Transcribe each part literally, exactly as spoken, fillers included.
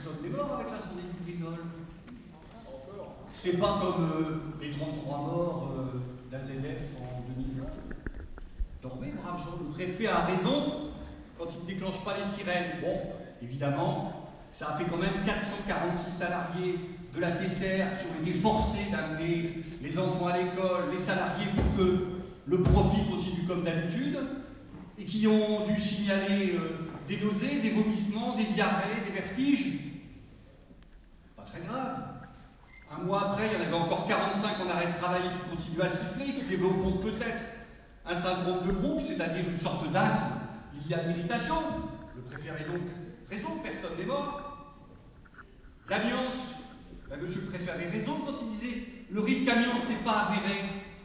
Personne n'est mort avec l'incendie du Grisol. C'est pas comme euh, les trente-trois morts euh, d'A Z F en deux mille vingt. Dormez, brave Jean, le préfet a raison quand il ne déclenche pas les sirènes. Bon, évidemment, ça a fait quand même quatre cent quarante-six salariés de la T C R qui ont été forcés d'amener les enfants à l'école, les salariés pour que le profit continue comme d'habitude, et qui ont dû signaler euh, des nausées, des vomissements, des diarrhées, des vertiges. Pas très grave. Un mois après, il y en avait encore quarante-cinq en arrêt de travail qui continuaient à siffler, qui développeront peut-être un syndrome de Brooks, c'est-à-dire une sorte d'asthme lié à l'irritation. Le préfet avait donc raison, personne n'est mort. L'amiante, ben, monsieur le préfet avait raison quand il disait le risque amiante n'est pas avéré.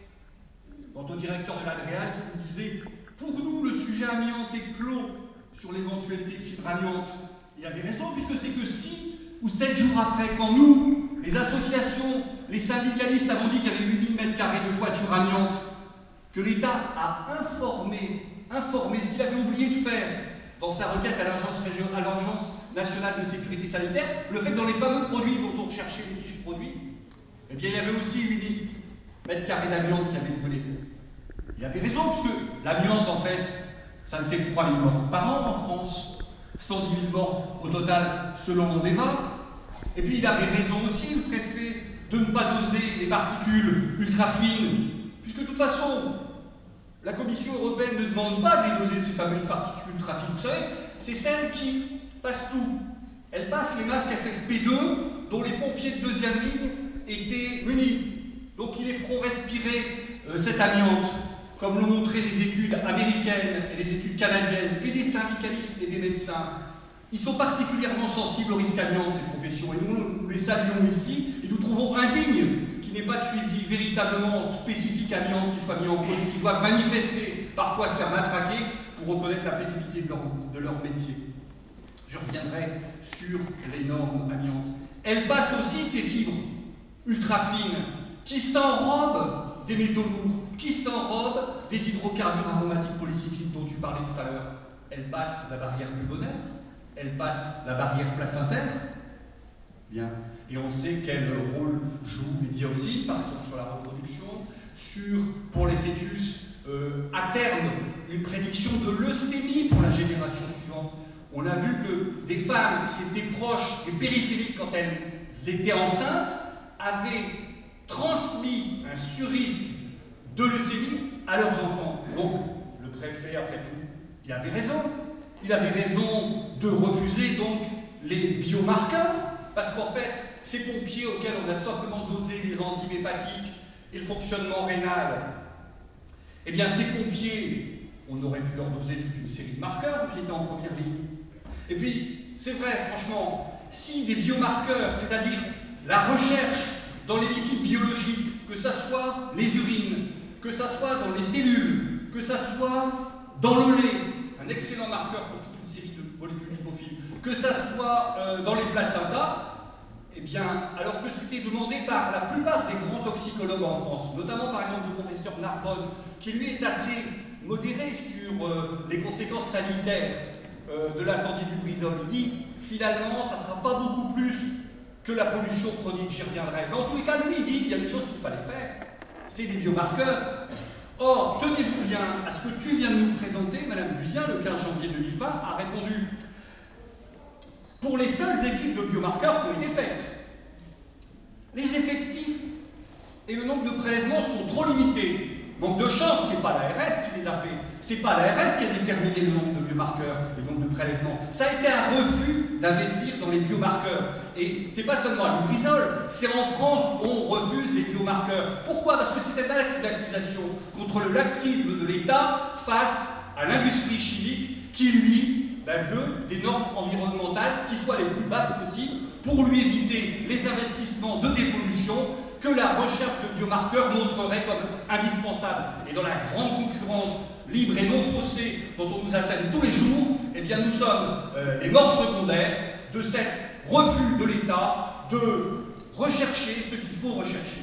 Quant au directeur de l'Adréal qui nous disait pour nous, le sujet amiante est clos sur l'éventualité de fibre amiante. Il avait raison, puisque c'est que six ou sept jours après, quand nous, les associations, les syndicalistes avons dit qu'il y avait huit mille mètres carrés de toiture amiante, que l'État a informé, informé ce qu'il avait oublié de faire dans sa requête à l'Agence nationale de sécurité sanitaire, le fait que dans les fameux produits dont on recherchait les fiches produits, eh bien, il y avait aussi huit mille mètres carrés d'amiante qui avaient brûlé. Il avait raison, puisque l'amiante, en fait, ça ne fait que trois mille morts par an en France, cent dix mille morts au total, selon mon débat. Et puis il avait raison aussi, le préfet, de ne pas doser les particules ultra fines, puisque de toute façon, la Commission européenne ne demande pas de les doser, ces fameuses particules ultra fines. Vous savez, c'est celles qui passent tout. Elles passent les masques F F P deux, dont les pompiers de deuxième ligne étaient munis. Donc ils les feront respirer euh, cette amiante, comme l'ont montré les études américaines et les études canadiennes, et des syndicalistes et des médecins. Ils sont particulièrement sensibles au risque amiante, ces professions, et nous, nous les saluons ici, et nous trouvons indigne qu'il n'y ait pas de suivi véritablement spécifique amiante qui soit mis en cause, et qui doivent manifester, parfois se faire matraquer, pour reconnaître la pénibilité de leur, de leur métier. Je reviendrai sur les normes amiantes. Elles passent aussi ces fibres ultra fines, qui s'enrobent des métaux lourds, qui s'enrobent des hydrocarbures aromatiques polycycliques dont tu parlais tout à l'heure. Elles passent la barrière pulmonaire, elles passent la barrière placentaire. Bien. Et on sait quel rôle jouent les dioxines, par exemple sur la reproduction, sur, pour les fœtus, euh, à terme, une prédiction de leucémie pour la génération suivante. On a vu que des femmes qui étaient proches des périphériques quand elles étaient enceintes avaient transmis un surrisque de leucémie à leurs enfants. Donc, le préfet, après tout, il avait raison. Il avait raison de refuser donc les biomarqueurs, parce qu'en fait, ces pompiers auxquels on a simplement dosé les enzymes hépatiques et le fonctionnement rénal, eh bien, ces pompiers, on aurait pu leur doser toute une série de marqueurs qui étaient en première ligne. Et puis, c'est vrai, franchement, si des biomarqueurs, c'est-à-dire la recherche dans les liquides biologiques, que ça soit les urines, que ça soit dans les cellules, que ça soit dans le lait, un excellent marqueur pour toute une série de molécules lipophiles, que ça soit euh, dans les placentas, eh bien, alors que c'était demandé par la plupart des grands toxicologues en France, notamment par exemple le professeur Narbonne, qui lui est assez modéré sur euh, les conséquences sanitaires euh, de l'incendie du Grisol, il dit finalement ça ne sera pas beaucoup plus que la pollution chronique, j'y reviendrai. Mais en tous les cas, lui il dit il y a une chose qu'il fallait faire, c'est des biomarqueurs. Or, tenez-vous bien à ce que tu viens de nous présenter, Madame Buzien, le quinze janvier deux mille vingt, a répondu pour les seules études de biomarqueurs qui ont été faites. Les effectifs et le nombre de prélèvements sont trop limités. Manque de chance, c'est pas l'A R S qui les a fait. C'est pas l'A R S qui a déterminé le nombre de biomarqueurs, le nombre de prélèvements. Ça a été un refus d'investir dans les biomarqueurs. Et c'est pas seulement à Lubrizol, c'est en France où on refuse les biomarqueurs. Pourquoi? Parce que c'est un acte d'accusation contre le laxisme de l'État face à l'industrie chimique qui, lui, ben, veut des normes environnementales qui soient les plus basses possibles pour lui éviter les investissements de dépollution que la recherche de biomarqueurs montrerait comme indispensable. Et dans la grande concurrence libre et non faussée dont on nous assène tous les jours, eh bien nous sommes euh, les morts secondaires de cet refus de l'État de rechercher ce qu'il faut rechercher.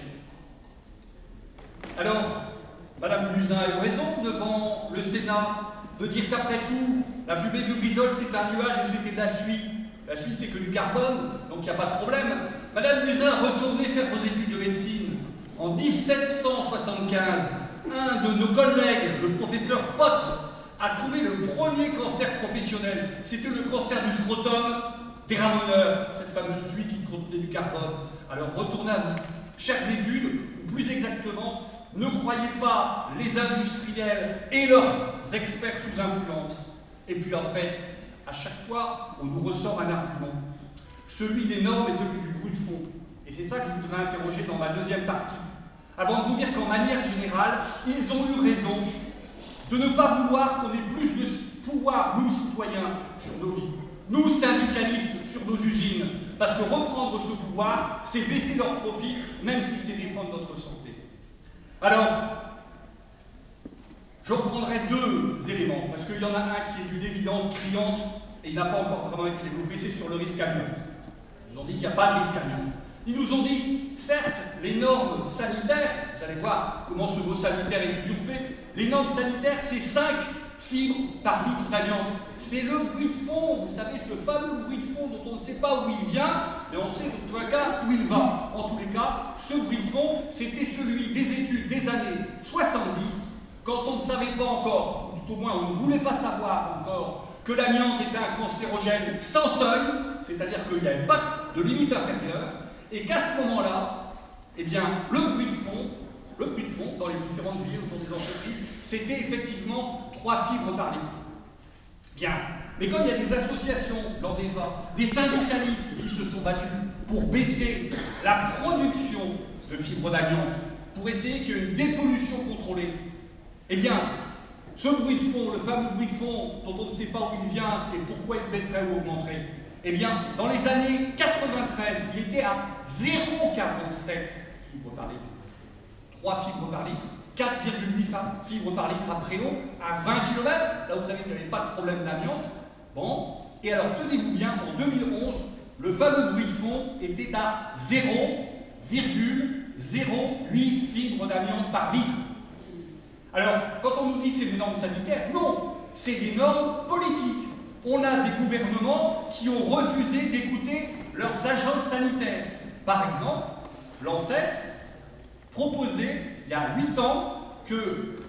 Alors, Madame Buzyn a eu raison devant le Sénat de dire qu'après tout, la fumée de Lubrizol, c'est un nuage et c'était de la suie. La Suisse, c'est que du carbone, donc il n'y a pas de problème. Madame Buzyn, retournez faire vos études de médecine. En mille sept cent soixante-quinze, un de nos collègues, le professeur Pott, a trouvé le premier cancer professionnel. C'était le cancer du scrotum des ramoneurs, cette fameuse suie qui contenait du carbone. Alors retournez à vos chères études, ou plus exactement, ne croyez pas les industriels et leurs experts sous influence. Et puis en fait, à chaque fois, on nous ressort un argument, celui des normes et celui du bruit de fond. Et c'est ça que je voudrais interroger dans ma deuxième partie. Avant de vous dire qu'en manière générale, ils ont eu raison de ne pas vouloir qu'on ait plus de pouvoir, nous citoyens, sur nos vies, nous syndicalistes, sur nos usines. Parce que reprendre ce pouvoir, c'est baisser leurs profits, même si c'est défendre notre santé. Alors, je reprendrai deux éléments, parce qu'il y en a un qui est d'une évidence criante, et il n'a pas encore vraiment été développé, c'est sur le risque amiante. Ils nous ont dit qu'il n'y a pas de risque amiante. Ils nous ont dit, certes, les normes sanitaires, vous allez voir comment ce mot sanitaire est usurpé, les normes sanitaires, c'est cinq fibres par litre d'amiante. C'est le bruit de fond, vous savez, ce fameux bruit de fond dont on ne sait pas où il vient, mais on sait dans tous les cas où il va. En tous les cas, ce bruit de fond, c'était celui des études des années soixante-dix, quand on ne savait pas encore, ou tout au moins on ne voulait pas savoir encore, que l'amiante était un cancérogène sans seuil, c'est-à-dire qu'il n'y avait pas de limite inférieure, et qu'à ce moment-là, eh bien, le bruit de fond, le bruit de fond dans les différentes villes autour des entreprises, c'était effectivement trois fibres par litre. Bien. Mais comme il y a des associations, l'Andeva, des syndicalistes qui se sont battus pour baisser la production de fibres d'amiante, pour essayer qu'il y ait une dépollution contrôlée, eh bien, ce bruit de fond, le fameux bruit de fond dont on ne sait pas où il vient et pourquoi il baisserait ou augmenterait, eh bien, dans les années quatre-vingt-treize, il était à zéro virgule quarante-sept fibres par litre. trois fibres par litre, quatre virgule huit fibres par litre à Préau, à vingt kilomètres, là vous savez qu'il n'y avait pas de problème d'amiante. Bon, et alors tenez-vous bien, en deux mille onze, le fameux bruit de fond était à zéro virgule zéro huit fibres d'amiante par litre. Alors, quand on nous dit c'est des normes sanitaires, non, c'est des normes politiques. On a des gouvernements qui ont refusé d'écouter leurs agences sanitaires. Par exemple, l'ANSES proposait, il y a huit ans, que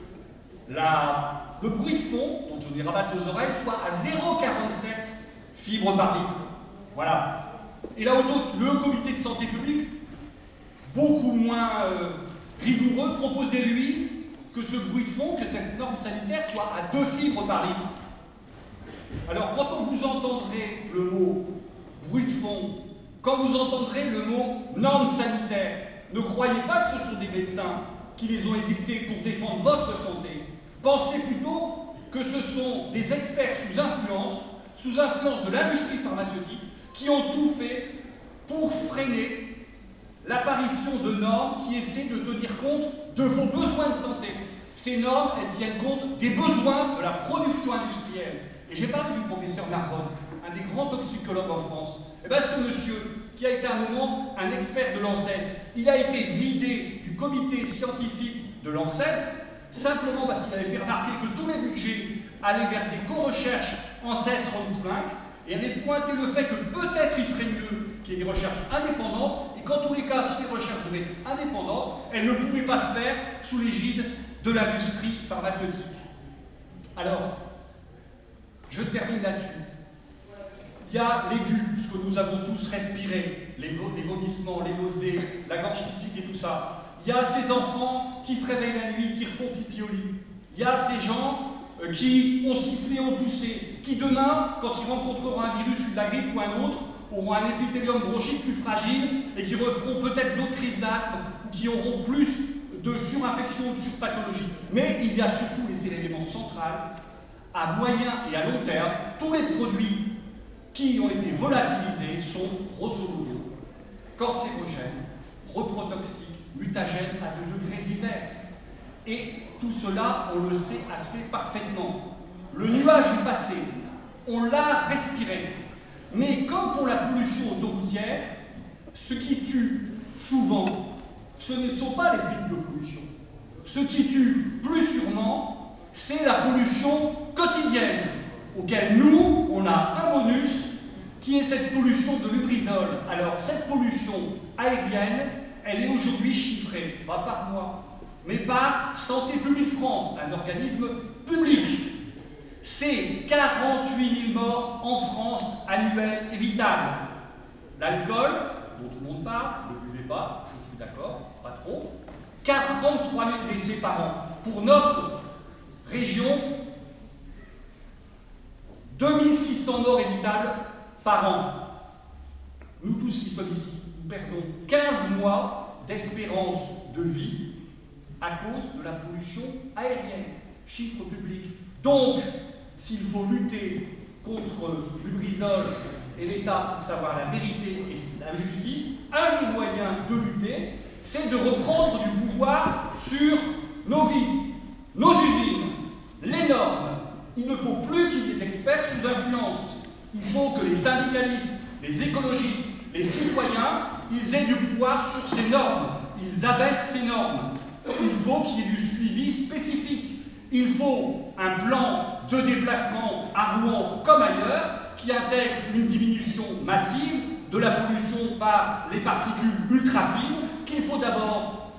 la, le bruit de fond, dont on y rabatte les oreilles, soit à zéro virgule quarante-sept fibres par litre. Voilà. Et là, le comité de santé publique, beaucoup moins euh, rigoureux, proposait, lui, que ce bruit de fond, que cette norme sanitaire soit à deux fibres par litre. Alors, quand on vous entendrez le mot bruit de fond, quand vous entendrez le mot norme sanitaire, ne croyez pas que ce sont des médecins qui les ont édictés pour défendre votre santé. Pensez plutôt que ce sont des experts sous influence, sous influence de l'industrie pharmaceutique, qui ont tout fait pour freiner l'apparition de normes qui essaient de tenir compte de vos besoins de santé. Ces normes, elles tiennent compte des besoins de la production industrielle. Et j'ai parlé du professeur Narbonne, un des grands toxicologues en France. Et bien ce monsieur, qui a été à un moment un expert de l'ANSES, il a été vidé du comité scientifique de l'ANSES, simplement parce qu'il avait fait remarquer que tous les budgets allaient vers des co-recherches ANSES-Rhône-Poulenc, et avait pointé le fait que peut-être il serait mieux qu'il y ait des recherches indépendantes, et qu'en tous les cas, si les recherches devaient être indépendantes, elles ne pouvaient pas se faire sous l'égide de l'industrie pharmaceutique. Alors, je termine là-dessus. Il y a l'aigu, ce que nous avons tous respiré, les, les vomissements, les nausées, la gorge qui pique et tout ça. Il y a ces enfants qui se réveillent la nuit, qui refont pipi au lit. Il y a ces gens euh, qui ont sifflé, ont toussé, qui demain, quand ils rencontreront un virus ou de la grippe ou un autre, auront un épithélium bronchique plus fragile et qui referont peut-être d'autres crises d'asthme ou qui auront plus de surinfection ou de surpathologie. Mais il y a surtout, et c'est l'élément central, à moyen et à long terme, tous les produits qui ont été volatilisés sont, grosso modo, cancérogènes, reprotoxiques, mutagènes à des degrés divers. Et tout cela, on le sait assez parfaitement. Le nuage est passé, on l'a respiré. Mais comme pour la pollution autoroutière, ce qui tue souvent, ce ne sont pas les pics de pollution. Ce qui tue plus sûrement, c'est la pollution quotidienne, auquel nous, on a un bonus, Qui est cette pollution de Lubrizol? Alors, cette pollution aérienne, elle est aujourd'hui chiffrée, pas par moi, mais par Santé publique France, un organisme public. C'est quarante-huit mille morts en France annuels évitables. L'alcool, dont tout le monde parle, ne buvez pas, je suis d'accord, pas trop. quarante-trois mille décès par an. Pour notre région, deux mille six cents morts évitables par an. Nous tous qui sommes ici, nous perdons quinze mois d'espérance de vie à cause de la pollution aérienne. Chiffre public. Donc, s'il faut lutter contre Lubrizol et l'État pour savoir la vérité et la justice, un des moyens de lutter, c'est de reprendre du pouvoir sur nos vies, nos usines, les normes. Il ne faut plus qu'il y ait des experts sous influence. Il faut que les syndicalistes, les écologistes, les citoyens, ils aient du pouvoir sur ces normes. Ils abaissent ces normes. Il faut qu'il y ait du suivi spécifique. Il faut un plan de déplacement à Rouen comme ailleurs qui intègre une diminution massive de la pollution par les particules ultra-fines qu'il faut d'abord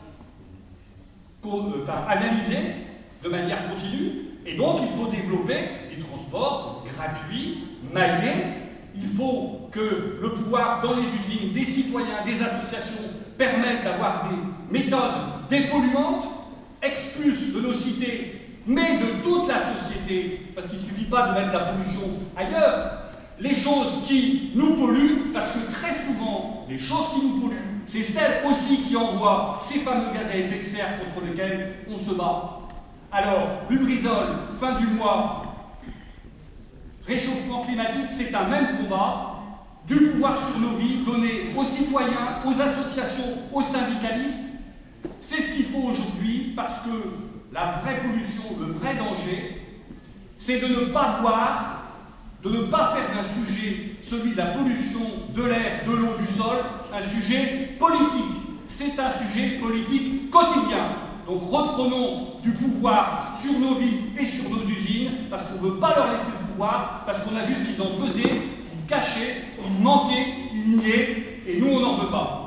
enfin, analyser de manière continue. Et donc, il faut développer des transports gratuits, maillés. Il faut que le pouvoir dans les usines, des citoyens, des associations, permette d'avoir des méthodes dépolluantes, expulsent de nos cités, mais de toute la société, parce qu'il ne suffit pas de mettre la pollution ailleurs. Les choses qui nous polluent, parce que très souvent, les choses qui nous polluent, c'est celles aussi qui envoient ces fameux gaz à effet de serre contre lesquels on se bat. Alors, Lubrizol, fin du mois, réchauffement climatique, c'est un même combat. Du pouvoir sur nos vies donné aux citoyens, aux associations, aux syndicalistes. C'est ce qu'il faut aujourd'hui parce que la vraie pollution, le vrai danger, c'est de ne pas voir, de ne pas faire d'un sujet, celui de la pollution de l'air, de l'eau, du sol, un sujet politique. C'est un sujet politique quotidien. Donc reprenons du pouvoir sur nos vies et sur nos usines, parce qu'on ne veut pas leur laisser le pouvoir, parce qu'on a vu ce qu'ils en faisaient, ils cachaient, ils mentaient, ils niaient, et nous on n'en veut pas.